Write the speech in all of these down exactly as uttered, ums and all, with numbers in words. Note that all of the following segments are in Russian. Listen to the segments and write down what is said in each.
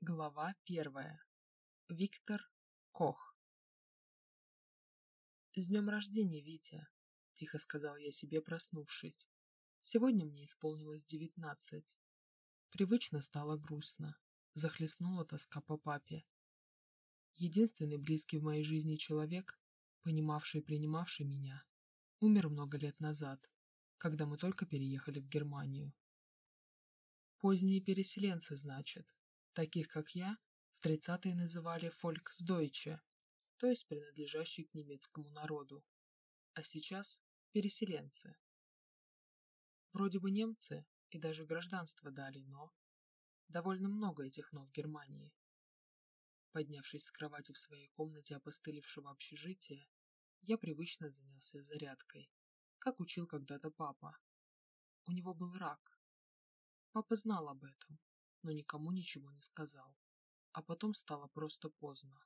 Глава первая. Виктор Кох. «С днем рождения, Витя!» — тихо сказал я себе, проснувшись. Сегодня мне исполнилось девятнадцать. Привычно стало грустно. Захлестнула тоска по папе. Единственный близкий в моей жизни человек, понимавший и принимавший меня, умер много лет назад, когда мы только переехали в Германию. Поздние переселенцы, значит. Таких, как я, в тридцатые называли «фольксдойче», то есть принадлежащие к немецкому народу. А сейчас переселенцы. Вроде бы немцы и даже гражданство дали, но... Довольно много этих «но» в Германии. Поднявшись с кровати в своей комнате опостылевшего общежития, я привычно занялся зарядкой, как учил когда-то папа. У него был рак. Папа знал об этом, но никому ничего не сказал. А потом стало просто поздно.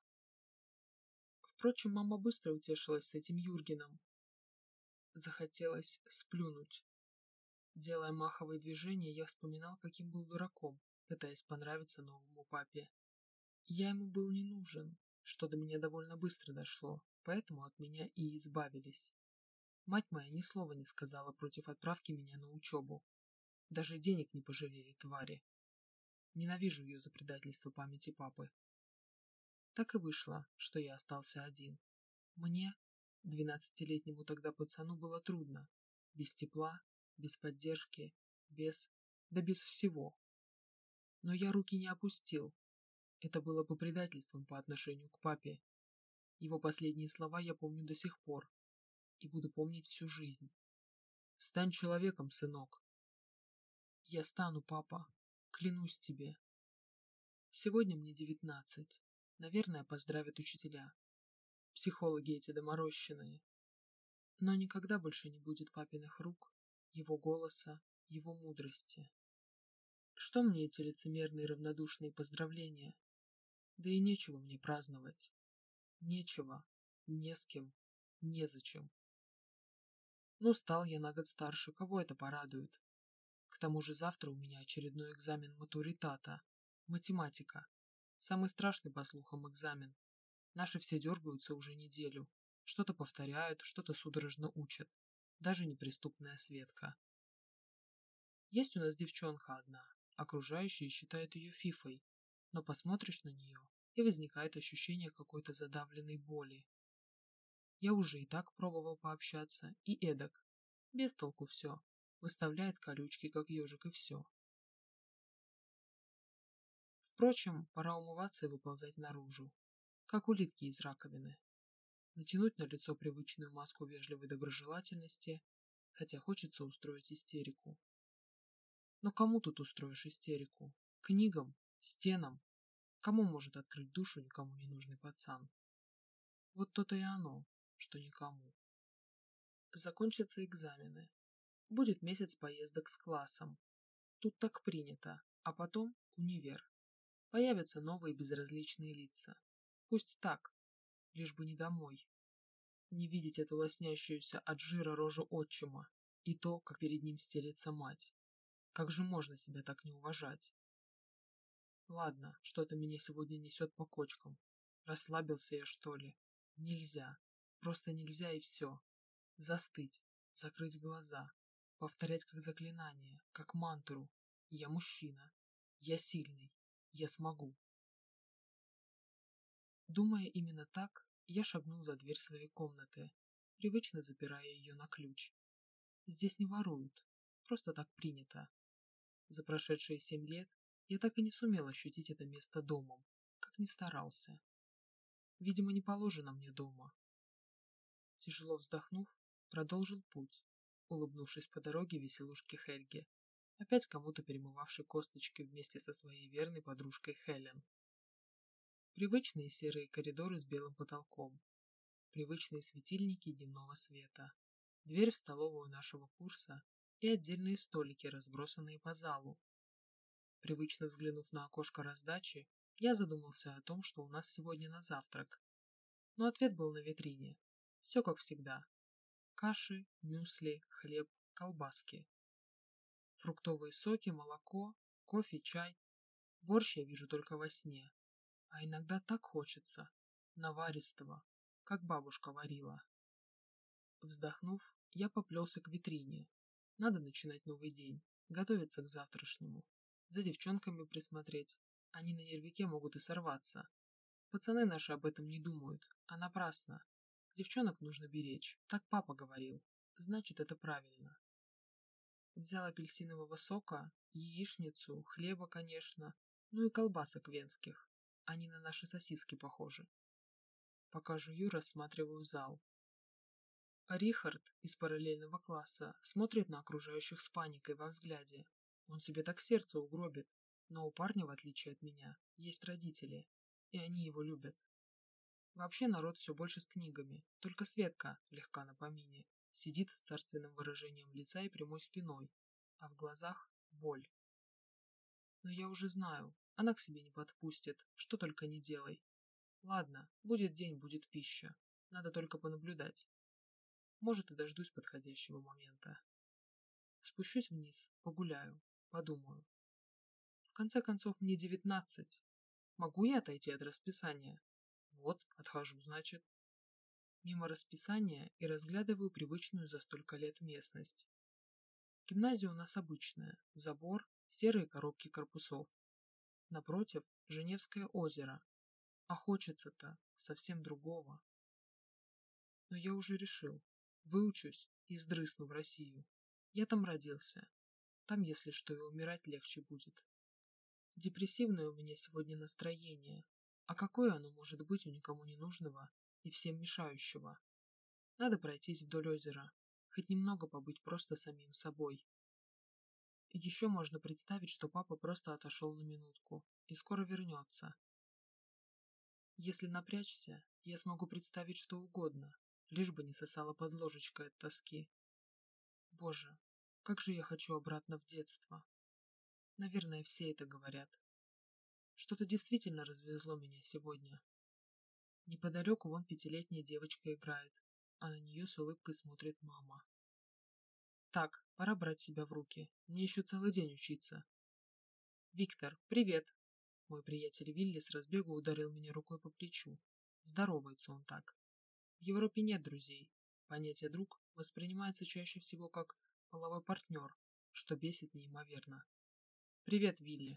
Впрочем, мама быстро утешилась с этим Юргеном. Захотелось сплюнуть. Делая маховые движения, я вспоминал, каким был дураком, пытаясь понравиться новому папе. Я ему был не нужен, что до меня довольно быстро дошло, поэтому от меня и избавились. Мать моя ни слова не сказала против отправки меня на учебу. Даже денег не пожалели, твари. Ненавижу ее за предательство памяти папы. Так и вышло, что я остался один. Мне, двенадцатилетнему тогда пацану, было трудно. Без тепла, без поддержки, без... да без всего. Но я руки не опустил. Это было бы предательством по отношению к папе. Его последние слова я помню до сих пор. И буду помнить всю жизнь. «Стань человеком, сынок». Я стану, папа. Клянусь тебе. Сегодня мне девятнадцать. Наверное, поздравят учителя. Психологи эти доморощенные. Но никогда больше не будет папиных рук, его голоса, его мудрости. Что мне эти лицемерные равнодушные поздравления? Да и нечего мне праздновать. Нечего, не с кем, незачем. Ну, стал я на год старше, кого это порадует? К тому же завтра у меня очередной экзамен матуритата. Математика. Самый страшный, по слухам, экзамен. Наши все дергаются уже неделю. Что-то повторяют, что-то судорожно учат. Даже неприступная Светка. Есть у нас девчонка одна. Окружающие считают ее фифой. Но посмотришь на нее, и возникает ощущение какой-то задавленной боли. Я уже и так пробовал пообщаться, и эдак. Без толку все. Выставляет колючки, как ежик, и все. Впрочем, пора умываться и выползать наружу. Как улитки из раковины. Натянуть на лицо привычную маску вежливой доброжелательности, хотя хочется устроить истерику. Но кому тут устроишь истерику? Книгам? Стенам? Кому может открыть душу никому не нужный пацан? Вот то-то и оно, что никому. Закончатся экзамены. Будет месяц поездок с классом. Тут так принято, а потом универ. Появятся новые безразличные лица. Пусть так, лишь бы не домой. Не видеть эту лоснящуюся от жира рожу отчима и то, как перед ним стелется мать. Как же можно себя так не уважать? Ладно, что-то меня сегодня несет по кочкам. Расслабился я, что ли? Нельзя. Просто нельзя, и все. Застыть, закрыть глаза, повторять как заклинание, как мантру. Я мужчина. Я сильный. Я смогу. Думая именно так, я шагнул за дверь своей комнаты, привычно запирая ее на ключ. Здесь не воруют. Просто так принято. За прошедшие семь лет я так и не сумел ощутить это место домом, как ни старался. Видимо, не положено мне дома. Тяжело вздохнув, продолжил путь, улыбнувшись по дороге веселушке Хельге, опять кому-то перемывавшей косточки вместе со своей верной подружкой Хелен. Привычные серые коридоры с белым потолком, привычные светильники дневного света, дверь в столовую нашего курса и отдельные столики, разбросанные по залу. Привычно взглянув на окошко раздачи, я задумался о том, что у нас сегодня на завтрак. Но ответ был на витрине. Все как всегда. Каши, мюсли, хлеб, колбаски. Фруктовые соки, молоко, кофе, чай. Борщ я вижу только во сне. А иногда так хочется. Наваристого, как бабушка варила. Вздохнув, я поплелся к витрине. Надо начинать новый день, готовиться к завтрашнему. За девчонками присмотреть. Они на нервике могут и сорваться. Пацаны наши об этом не думают, а напрасно. Девчонок нужно беречь, так папа говорил. Значит, это правильно. Взял апельсинового сока, яичницу, хлеба, конечно, ну и колбасок венских. Они на наши сосиски похожи. Пока жую, рассматриваю зал. Рихард из параллельного класса смотрит на окружающих с паникой во взгляде. Он себе так сердце угробит, но у парня, в отличие от меня, есть родители, и они его любят. Вообще народ все больше с книгами, только Светка, легка на помине, сидит с царственным выражением лица и прямой спиной, а в глазах боль. Но я уже знаю, она к себе не подпустит, что только не делай. Ладно, будет день, будет пища, надо только понаблюдать. Может, и дождусь подходящего момента. Спущусь вниз, погуляю, подумаю. В конце концов, мне девятнадцать. Могу я отойти от расписания? Вот, отхожу, значит. Мимо расписания и разглядываю привычную за столько лет местность. Гимназия у нас обычная. Забор, серые коробки корпусов. Напротив – Женевское озеро. А хочется-то совсем другого. Но я уже решил. Выучусь и сдрысну в Россию. Я там родился. Там, если что, и умирать легче будет. Депрессивное у меня сегодня настроение. А какое оно может быть у никому не нужного и всем мешающего? Надо пройтись вдоль озера, хоть немного побыть просто самим собой. И еще можно представить, что папа просто отошел на минутку и скоро вернется. Если напрячься, я смогу представить что угодно, лишь бы не сосала под ложечкой от тоски. Боже, как же я хочу обратно в детство. Наверное, все это говорят. Что-то действительно развезло меня сегодня. Неподалеку вон пятилетняя девочка играет, а на нее с улыбкой смотрит мама. Так, пора брать себя в руки, мне еще целый день учиться. Виктор, привет! Мой приятель Вилли с разбегу ударил меня рукой по плечу. Здоровается он так. В Европе нет друзей. Понятие «друг» воспринимается чаще всего как половой партнер, что бесит неимоверно. Привет, Вилли.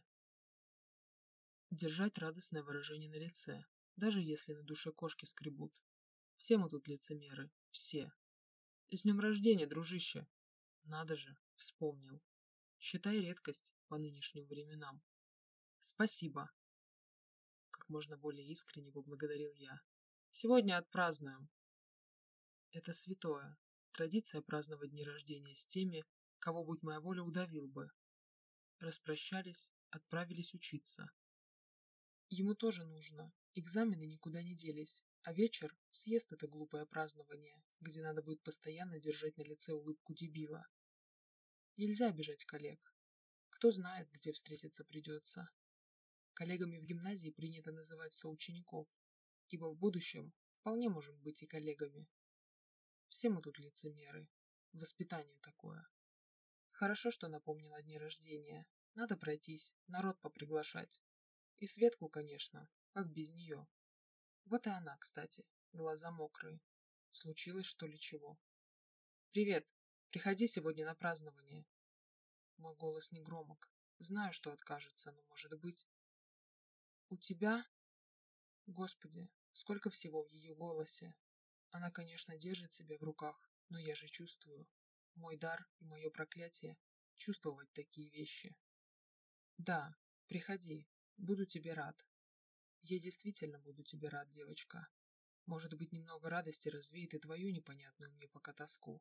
Держать радостное выражение на лице, даже если на душе кошки скребут. Все мы тут лицемеры, все. С днем рождения, дружище! Надо же, вспомнил. Считай редкость по нынешним временам. Спасибо. Как можно более искренне поблагодарил я. Сегодня отпразднуем. Это святое. Традиция праздновать дни рождения с теми, кого, будь моя воля, удавил бы. Распрощались, отправились учиться. Ему тоже нужно. Экзамены никуда не делись, а вечер съест это глупое празднование, где надо будет постоянно держать на лице улыбку дебила. Нельзя обижать коллег. Кто знает, где встретиться придется. Коллегами в гимназии принято называть соучеников, ибо в будущем вполне можем быть и коллегами. Все мы тут лицемеры. Воспитание такое. Хорошо, что напомнил о дне рождения. Надо пройтись, народ поприглашать. И Светку, конечно, как без нее. Вот и она, кстати, глаза мокрые. Случилось, что ли, чего? Привет, приходи сегодня на празднование. Мой голос не громок. Знаю, что откажется, но может быть... У тебя? Господи, сколько всего в ее голосе. Она, конечно, держит себя в руках, но я же чувствую. Мой дар и мое проклятие — чувствовать такие вещи. Да, приходи, буду тебе рад. Я действительно буду тебе рад, девочка. Может быть, немного радости развеет и твою непонятную мне пока тоску.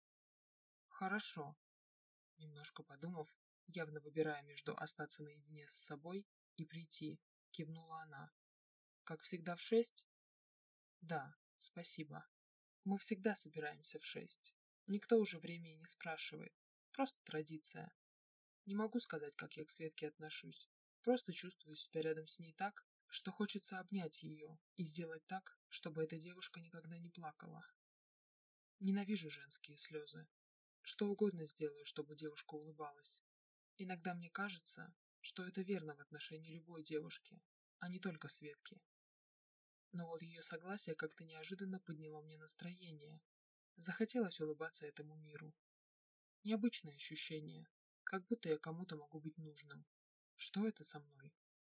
Хорошо. Немножко подумав, явно выбирая между остаться наедине с собой и прийти, кивнула она. Как всегда в шесть? Да, спасибо. Мы всегда собираемся в шесть. Никто уже времени не спрашивает. Просто традиция. Не могу сказать, как я к Светке отношусь. Просто чувствую себя рядом с ней так, что хочется обнять ее и сделать так, чтобы эта девушка никогда не плакала. Ненавижу женские слезы. Что угодно сделаю, чтобы девушка улыбалась. Иногда мне кажется, что это верно в отношении любой девушки, а не только Светки. Но вот ее согласие как-то неожиданно подняло мне настроение. Захотелось улыбаться этому миру. Необычное ощущение, как будто я кому-то могу быть нужным. Что это со мной?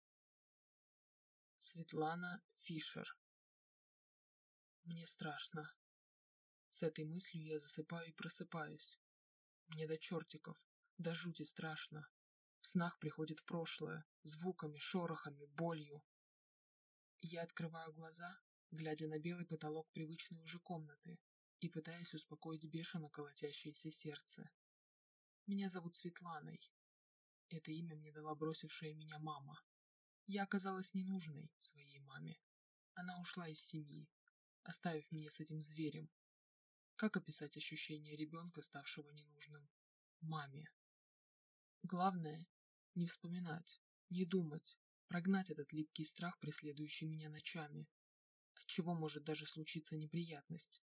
Светлана Фишер. Мне страшно. С этой мыслью я засыпаю и просыпаюсь. Мне до чертиков, до жути страшно. В снах приходит прошлое, звуками, шорохами, болью. Я открываю глаза, глядя на белый потолок привычной уже комнаты и пытаясь успокоить бешено колотящееся сердце. Меня зовут Светланой. Это имя мне дала бросившая меня мама. Я оказалась ненужной своей маме. Она ушла из семьи, оставив меня с этим зверем. Как описать ощущение ребенка, ставшего ненужным маме? Главное — не вспоминать, не думать, прогнать этот липкий страх, преследующий меня ночами, от чего может даже случиться неприятность.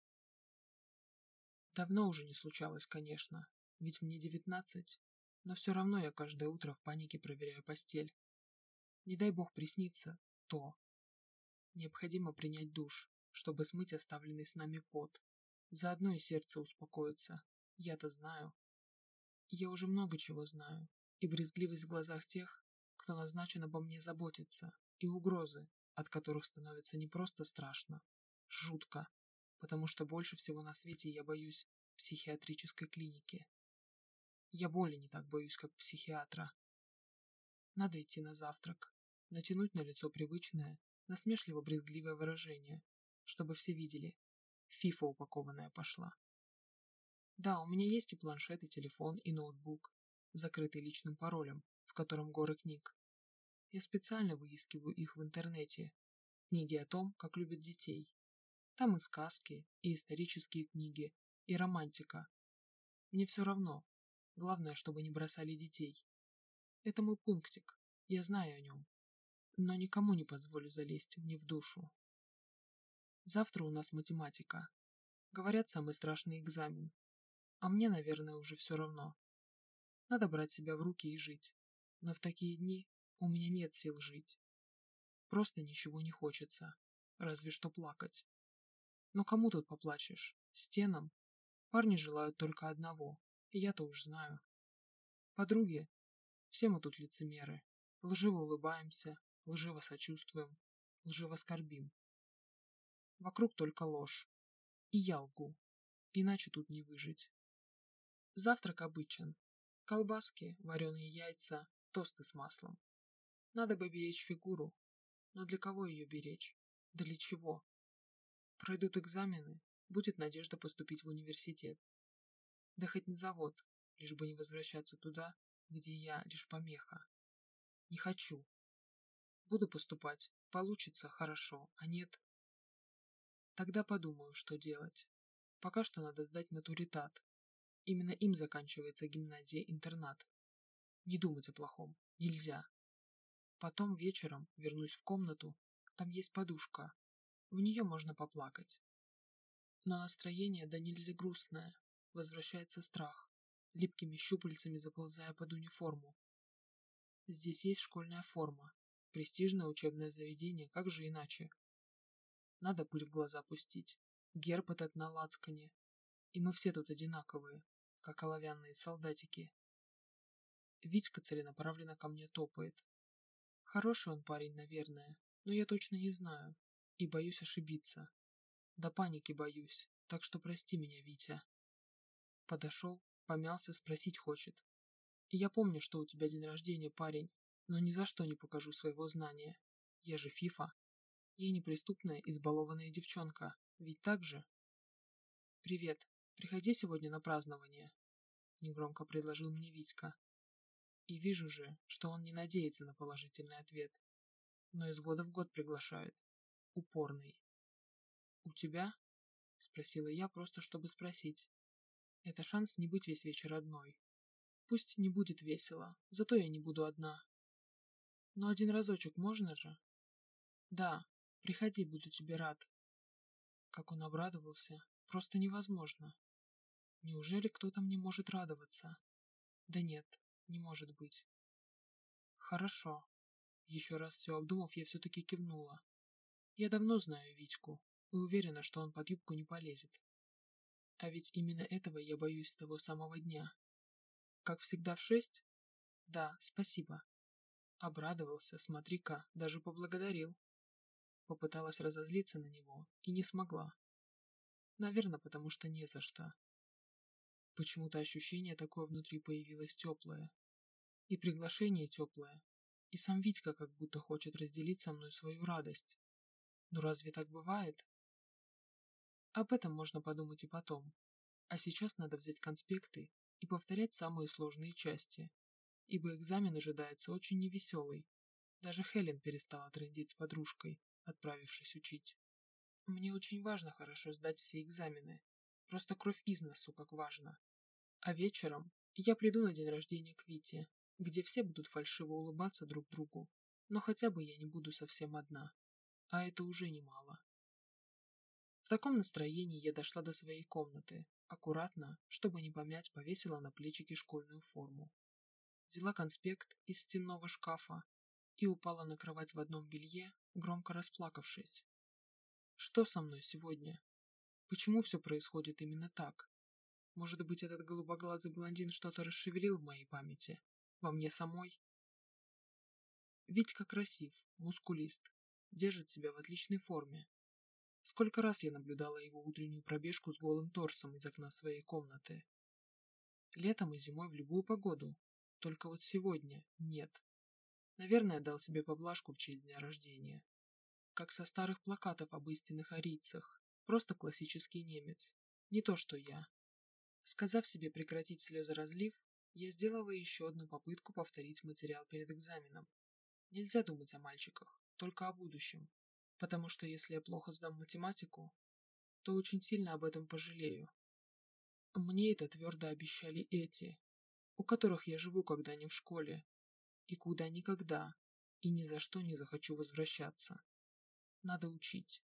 Давно уже не случалось, конечно, ведь мне девятнадцать, но все равно я каждое утро в панике проверяю постель. Не дай бог приснится то. Необходимо принять душ, чтобы смыть оставленный с нами пот. Заодно и сердце успокоится. Я-то знаю. Я уже много чего знаю. И брезгливость в глазах тех, кто назначен обо мне заботиться, и угрозы, от которых становится не просто страшно, жутко, потому что больше всего на свете я боюсь психиатрической клиники. Я боли не так боюсь, как психиатра. Надо идти на завтрак, натянуть на лицо привычное, насмешливо-брезгливое выражение, чтобы все видели. Фифа упакованная пошла. Да, у меня есть и планшет, и телефон, и ноутбук, закрытый личным паролем, в котором горы книг. Я специально выискиваю их в интернете. Книги о том, как любят детей. Там и сказки, и исторические книги, и романтика. Мне все равно. Главное, чтобы не бросали детей. Это мой пунктик. Я знаю о нем. Но никому не позволю залезть мне в душу. Завтра у нас математика. Говорят, самый страшный экзамен. А мне, наверное, уже все равно. Надо брать себя в руки и жить. Но в такие дни у меня нет сил жить. Просто ничего не хочется. Разве что плакать. Но кому тут поплачешь? Стенам? Парни желают только одного. И я-то уж знаю. Подруги? Все мы тут лицемеры. Лживо улыбаемся, лживо сочувствуем, лживо скорбим. Вокруг только ложь. И я лгу. Иначе тут не выжить. Завтрак обычен. Колбаски, вареные яйца, тосты с маслом. Надо бы беречь фигуру. Но для кого ее беречь? Для чего? Пройдут экзамены, будет надежда поступить в университет. Да хоть на завод, лишь бы не возвращаться туда, где я лишь помеха. Не хочу. Буду поступать. Получится — хорошо, а нет. Тогда подумаю, что делать. Пока что надо сдать матуритат. Именно им заканчивается гимназия-интернат. Не думать о плохом. Нельзя. Потом вечером вернусь в комнату. Там есть подушка. В нее можно поплакать. Но настроение да нельзя грустное. Возвращается страх, липкими щупальцами заползая под униформу. Здесь есть школьная форма. Престижное учебное заведение, как же иначе? Надо пыль в глаза пустить. Герб этот на лацкане. И мы все тут одинаковые, как оловянные солдатики. Витька целенаправленно ко мне топает. Хороший он парень, наверное, но я точно не знаю. И боюсь ошибиться. До паники боюсь, так что прости меня, Витя. Подошел, помялся, спросить хочет. И я помню, что у тебя день рождения, парень, но ни за что не покажу своего знания. Я же Фифа. Я неприступная, избалованная девчонка. Ведь так же? Привет. Приходи сегодня на празднование, негромко предложил мне Витька. И вижу же, что он не надеется на положительный ответ, но из года в год приглашает. Упорный. У тебя? Спросила я, просто чтобы спросить. Это шанс не быть весь вечер одной. Пусть не будет весело, зато я не буду одна. Но один разочек можно же? Да, приходи, буду тебе рад. Как он обрадовался, просто невозможно. Неужели кто-то мне может радоваться? Да нет, не может быть. Хорошо. Еще раз все обдумав, я все-таки кивнула. Я давно знаю Витьку и уверена, что он под юбку не полезет. А ведь именно этого я боюсь с того самого дня. Как всегда в шесть? Да, спасибо. Обрадовался, смотри-ка, даже поблагодарил. Попыталась разозлиться на него и не смогла. Наверное, потому что не за что. Почему-то ощущение такое внутри появилось теплое. И приглашение теплое. И сам Витька как будто хочет разделить со мной свою радость. Но разве так бывает? Об этом можно подумать и потом. А сейчас надо взять конспекты и повторять самые сложные части, ибо экзамен ожидается очень невеселый. Даже Хелен перестала трындеть с подружкой, отправившись учить. Мне очень важно хорошо сдать все экзамены. Просто кровь из носу, как важно. А вечером я приду на день рождения к Вите, где все будут фальшиво улыбаться друг другу, но хотя бы я не буду совсем одна. А это уже немало. В таком настроении я дошла до своей комнаты, аккуратно, чтобы не помять, повесила на плечики школьную форму. Взяла конспект из стенного шкафа и упала на кровать в одном белье, громко расплакавшись. Что со мной сегодня? Почему все происходит именно так? Может быть, этот голубоглазый блондин что-то расшевелил в моей памяти? Во мне самой? Витька красив, мускулист, держит себя в отличной форме. Сколько раз я наблюдала его утреннюю пробежку с голым торсом из окна своей комнаты. Летом и зимой в любую погоду. Только вот сегодня нет. Наверное, дал себе поблажку в честь дня рождения. Как со старых плакатов об истинных арийцах. Просто классический немец. Не то, что я. Сказав себе прекратить слезоразлив, я сделала еще одну попытку повторить материал перед экзаменом. Нельзя думать о мальчиках, только о будущем. Потому что если я плохо сдам математику, то очень сильно об этом пожалею. Мне это твердо обещали эти, у которых я живу, когда не в школе, и куда никогда, и ни за что не захочу возвращаться. Надо учить.